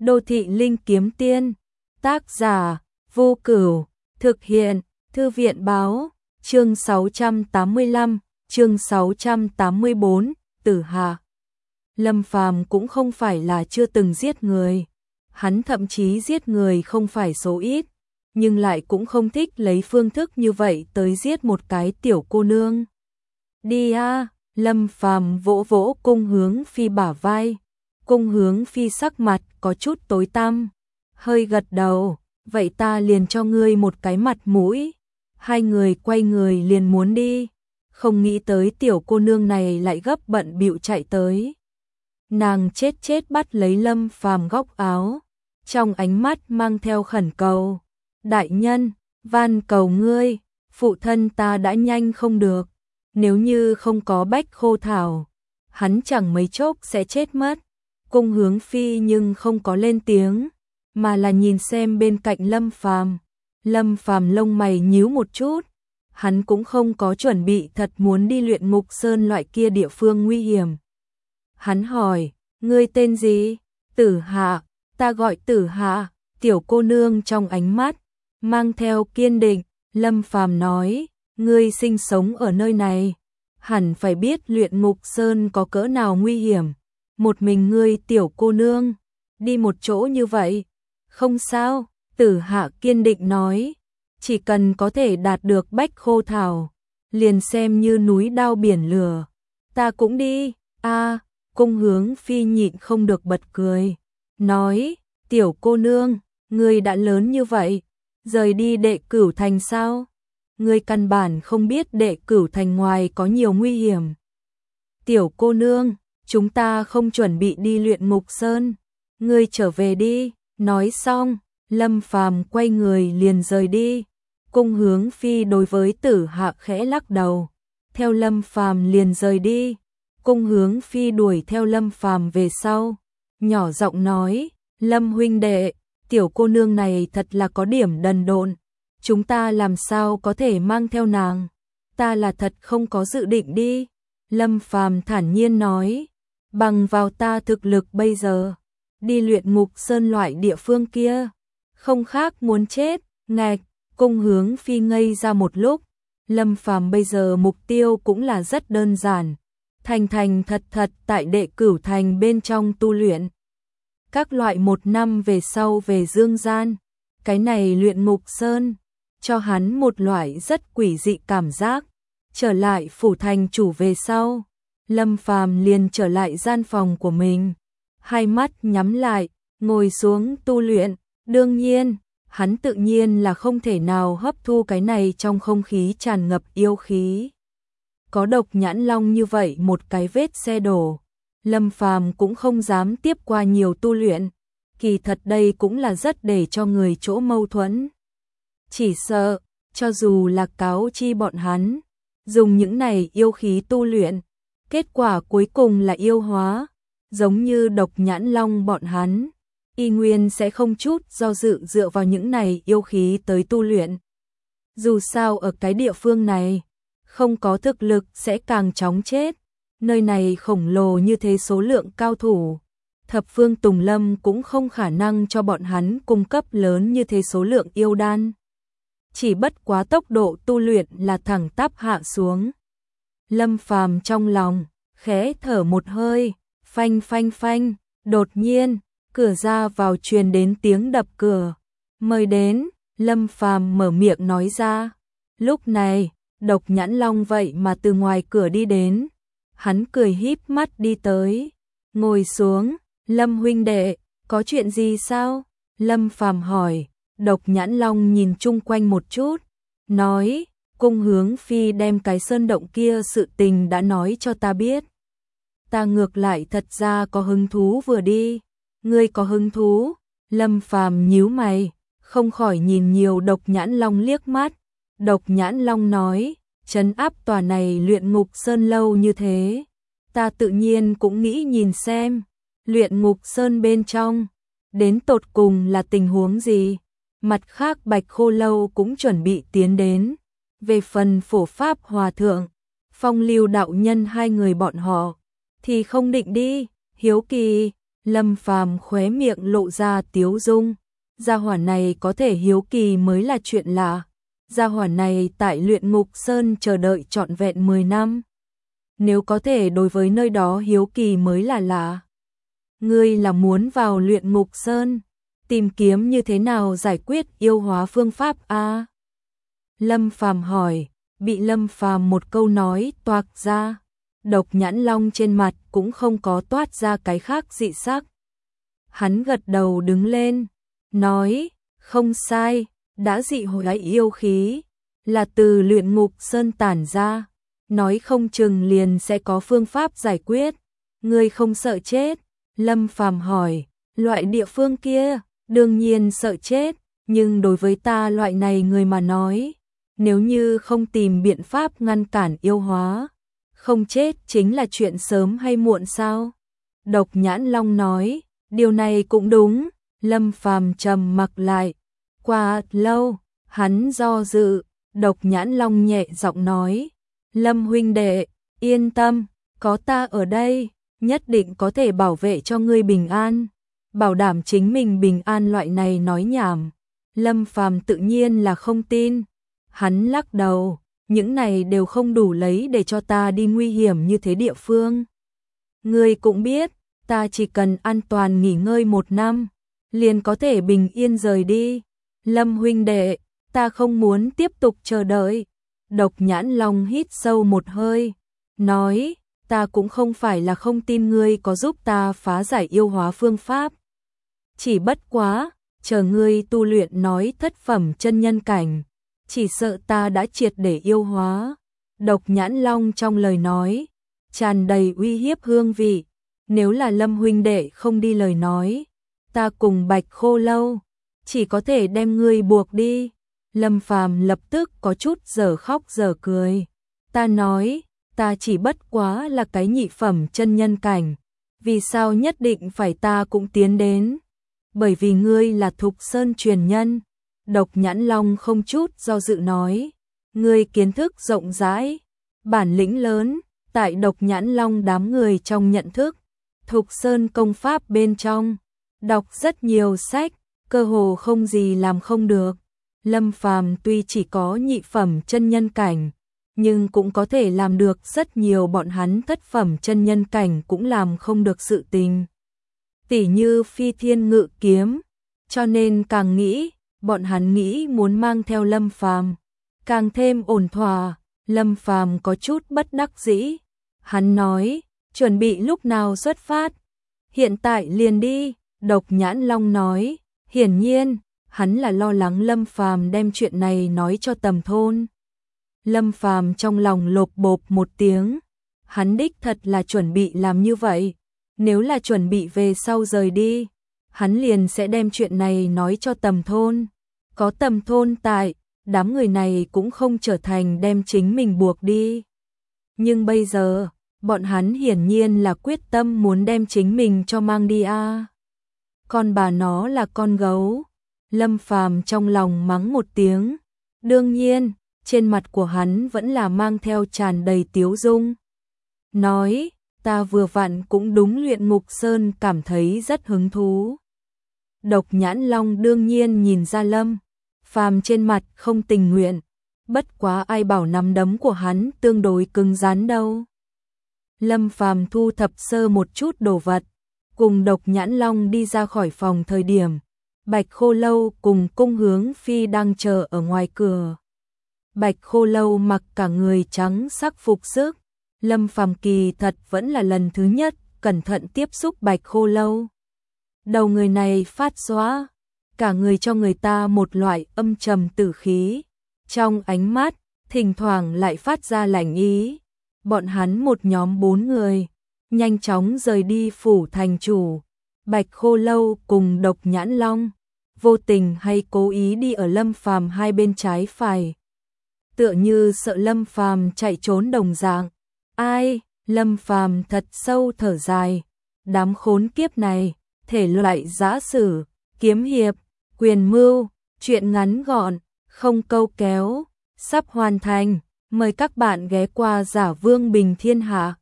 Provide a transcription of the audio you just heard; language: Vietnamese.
Đô thị linh kiếm tiên, tác giả Vô Cửu, thực hiện Thư viện báo, chương 685, chương 684, Tử Hạ. Lâm Phàm cũng không phải là chưa từng giết người, hắn thậm chí giết người không phải số ít, nhưng lại cũng không thích lấy phương thức như vậy tới giết một cái tiểu cô nương. Đi a, Lâm Phàm vỗ vỗ Cung Hướng Phi bả vai. Cung Hướng Phi sắc mặt có chút tối tăm, hơi gật đầu, vậy ta liền cho ngươi một cái mặt mũi. Hai người quay người liền muốn đi, không nghĩ tới tiểu cô nương này lại gấp bận bịu chạy tới. Nàng chết bắt lấy Lâm Phàm góc áo, trong ánh mắt mang theo khẩn cầu. Đại nhân, van cầu ngươi, phụ thân ta đã nhanh không được, nếu như không có bách khô thảo, hắn chẳng mấy chốc sẽ chết mất. Cung Hướng Phi nhưng không có lên tiếng, mà là nhìn xem bên cạnh Lâm Phàm. Lâm Phàm lông mày nhíu một chút, hắn cũng không có chuẩn bị thật muốn đi Luyện Ngục Sơn loại kia địa phương nguy hiểm. Hắn hỏi, ngươi tên gì? Tử Hạ, ta gọi Tử Hạ. Tiểu cô nương trong ánh mắt mang theo kiên định. Lâm Phàm nói, ngươi sinh sống ở nơi này, hẳn phải biết Luyện Ngục Sơn có cỡ nào nguy hiểm. Một mình ngươi tiểu cô nương, đi một chỗ như vậy, không sao. Tử Hạ kiên định nói, chỉ cần có thể đạt được bách khô thảo, liền xem như núi đao biển lửa, ta cũng đi. A, Cung Hướng Phi nhịn không được bật cười, nói, tiểu cô nương, ngươi đã lớn như vậy, rời đi Đệ Cửu Thành sao? Ngươi căn bản không biết Đệ Cửu Thành ngoài có nhiều nguy hiểm. Tiểu cô nương, chúng ta không chuẩn bị đi Luyện Ngục Sơn, ngươi trở về đi. Nói xong, Lâm Phàm quay người liền rời đi. Cung Hướng Phi đối với Tử Hạ khẽ lắc đầu, theo Lâm Phàm liền rời đi. Cung Hướng Phi đuổi theo Lâm Phàm về sau, nhỏ giọng nói, Lâm huynh đệ, tiểu cô nương này thật là có điểm đần độn, chúng ta làm sao có thể mang theo nàng, ta là thật không có dự định đi. Lâm Phàm thản nhiên nói, bằng vào ta thực lực bây giờ, đi Luyện Ngục Sơn loại địa phương kia, không khác muốn chết. Ngạch. Cung Hướng Phi ngây ra một lúc, Lâm Phàm bây giờ mục tiêu cũng là rất đơn giản, thành thành thật thật tại Đệ Cửu Thành bên trong tu luyện. Các loại 1 năm về sau về dương gian, cái này Luyện Ngục Sơn, cho hắn một loại rất quỷ dị cảm giác. Trở lại phủ thành chủ về sau, Lâm Phàm liền trở lại gian phòng của mình, hai mắt nhắm lại, ngồi xuống tu luyện. Đương nhiên, hắn tự nhiên là không thể nào hấp thu cái này trong không khí tràn ngập yêu khí. Có Độc Nhãn Long như vậy một cái vết xe đổ, Lâm Phàm cũng không dám tiếp qua nhiều tu luyện. Kỳ thật đây cũng là rất để cho người chỗ mâu thuẫn. Chỉ sợ, cho dù là cáo chi bọn hắn, dùng những này yêu khí tu luyện, kết quả cuối cùng là yêu hóa, giống như Độc Nhãn Long bọn hắn, y nguyên sẽ không chút do dự dựa vào những này yêu khí tới tu luyện. Dù sao ở cái địa phương này, không có thực lực sẽ càng chóng chết, nơi này khổng lồ như thế số lượng cao thủ, Thập Phương Tùng Lâm cũng không khả năng cho bọn hắn cung cấp lớn như thế số lượng yêu đan. Chỉ bất quá tốc độ tu luyện là thẳng tắp hạ xuống. Lâm Phàm trong lòng khẽ thở một hơi, phanh phanh phanh, đột nhiên, cửa ra vào truyền đến tiếng đập cửa. Mời đến. Lâm Phàm mở miệng nói ra. Lúc này, Độc Nhãn Long vậy mà từ ngoài cửa đi đến. Hắn cười híp mắt đi tới, ngồi xuống. Lâm huynh đệ, có chuyện gì sao? Lâm Phàm hỏi. Độc Nhãn Long nhìn chung quanh một chút, nói, Cung Hướng Phi đem cái sơn động kia sự tình đã nói cho ta biết. Ta ngược lại thật ra có hứng thú vừa đi. Ngươi có hứng thú? Lâm Phàm nhíu mày, không khỏi nhìn nhiều Độc Nhãn Long liếc mắt. Độc Nhãn Long nói, trấn áp tòa này Luyện Ngục Sơn lâu như thế, ta tự nhiên cũng nghĩ nhìn xem, Luyện Ngục Sơn bên trong, đến tột cùng là tình huống gì. Mặt khác Bạch Khô lâu cũng chuẩn bị tiến đến. Về phần Phổ Pháp Hòa Thượng, Phong Lưu đạo nhân hai người bọn họ, thì không định đi, hiếu kỳ. Lâm Phàm khóe miệng lộ ra tiếu dung. Gia hỏa này có thể hiếu kỳ mới là chuyện lạ. Gia hỏa này tại Luyện Ngục Sơn chờ đợi trọn vẹn 10 năm. Nếu có thể đối với nơi đó hiếu kỳ mới là lạ. Ngươi là muốn vào Luyện Ngục Sơn, tìm kiếm như thế nào giải quyết yêu hóa phương pháp a? Lâm Phàm hỏi, bị Lâm Phàm một câu nói toạc ra. Độc Nhãn Long trên mặt cũng không có toát ra cái khác dị sắc. Hắn gật đầu đứng lên, nói, không sai, đã dị hóa yêu khí, là từ Luyện Ngục Sơn tản ra, nói không chừng liền sẽ có phương pháp giải quyết. Ngươi không sợ chết? Lâm Phàm hỏi, loại địa phương kia, đương nhiên sợ chết, nhưng đối với ta loại này người mà nói, nếu như không tìm biện pháp ngăn cản yêu hóa, không chết chính là chuyện sớm hay muộn sao? Độc Nhãn Long nói, điều này cũng đúng. Lâm Phàm trầm mặc lại. Qua lâu, hắn do dự. Độc Nhãn Long nhẹ giọng nói, Lâm huynh đệ, yên tâm, có ta ở đây, nhất định có thể bảo vệ cho ngươi bình an. Bảo đảm chính mình bình an loại này nói nhảm. Lâm Phàm tự nhiên là không tin. Hắn lắc đầu, những này đều không đủ lấy để cho ta đi nguy hiểm như thế địa phương. Ngươi cũng biết, ta chỉ cần an toàn nghỉ ngơi 1 năm, liền có thể bình yên rời đi. Lâm huynh đệ, ta không muốn tiếp tục chờ đợi. Độc Nhãn Long hít sâu một hơi, nói, ta cũng không phải là không tin ngươi có giúp ta phá giải yêu hóa phương pháp. Chỉ bất quá, chờ ngươi tu luyện nói thất phẩm chân nhân cảnh, chỉ sợ ta đã triệt để yêu hóa. Độc Nhãn Long trong lời nói tràn đầy uy hiếp hương vị. Nếu là Lâm huynh đệ không đi lời nói, ta cùng Bạch Khô Lâu chỉ có thể đem ngươi buộc đi. Lâm Phàm lập tức có chút dở khóc dở cười. Ta nói, ta chỉ bất quá là cái nhị phẩm chân nhân cảnh, vì sao nhất định phải ta cũng tiến đến? Bởi vì ngươi là Thục Sơn truyền nhân. Độc Nhãn Long không chút do dự nói, ngươi kiến thức rộng rãi, bản lĩnh lớn. Tại Độc Nhãn Long đám người trong nhận thức, Thục Sơn công pháp bên trong, đọc rất nhiều sách, cơ hồ không gì làm không được. Lâm Phàm tuy chỉ có nhị phẩm chân nhân cảnh, nhưng cũng có thể làm được rất nhiều bọn hắn thất phẩm chân nhân cảnh cũng làm không được sự tình. Tỉ như Phi Thiên Ngự Kiếm, cho nên càng nghĩ, bọn hắn nghĩ muốn mang theo Lâm Phàm, càng thêm ổn thỏa. Lâm Phàm có chút bất đắc dĩ. Hắn nói, chuẩn bị lúc nào xuất phát? Hiện tại liền đi. Độc Nhãn Long nói, hiển nhiên, hắn là lo lắng Lâm Phàm đem chuyện này nói cho Tầm Thôn. Lâm Phàm trong lòng lộp bộp một tiếng, hắn đích thật là chuẩn bị làm như vậy. Nếu là chuẩn bị về sau rời đi, hắn liền sẽ đem chuyện này nói cho Tầm Thôn. Có Tầm Thôn tại, đám người này cũng không trở thành đem chính mình buộc đi. Nhưng bây giờ, bọn hắn hiển nhiên là quyết tâm muốn đem chính mình cho mang đi a. Con bà nó là con gấu. Lâm Phàm trong lòng mắng một tiếng. Đương nhiên, trên mặt của hắn vẫn là mang theo tràn đầy tiếu dung. Nói, ta vừa vặn cũng đúng Luyện Ngục Sơn cảm thấy rất hứng thú. Độc Nhãn Long đương nhiên nhìn ra Lâm Phàm trên mặt không tình nguyện. Bất quá ai bảo nắm đấm của hắn tương đối cứng rắn đâu. Lâm Phàm thu thập sơ một chút đồ vật, cùng Độc Nhãn Long đi ra khỏi phòng thời điểm, Bạch Khô Lâu cùng Cung Hướng Phi đang chờ ở ngoài cửa. Bạch Khô Lâu mặc cả người trắng sắc phục sức. Lâm Phàm kỳ thật vẫn là lần thứ nhất cẩn thận tiếp xúc Bạch Khô Lâu. Đầu người này phát xóa, cả người cho người ta một loại âm trầm tử khí. Trong ánh mắt, thỉnh thoảng lại phát ra lạnh ý. Bọn hắn một nhóm 4 người, nhanh chóng rời đi phủ thành chủ. Bạch Khô Lâu cùng Độc Nhãn Long, vô tình hay cố ý đi ở Lâm Phàm hai bên trái phải. Tựa như sợ Lâm Phàm chạy trốn đồng dạng. Ai, Lâm Phàm thật sâu thở dài. Đám khốn kiếp này, thể loại giã sử, kiếm hiệp, quyền mưu, chuyện ngắn gọn, không câu kéo, sắp hoàn thành. Mời các bạn ghé qua Giả Vương Bình Thiên Hạ.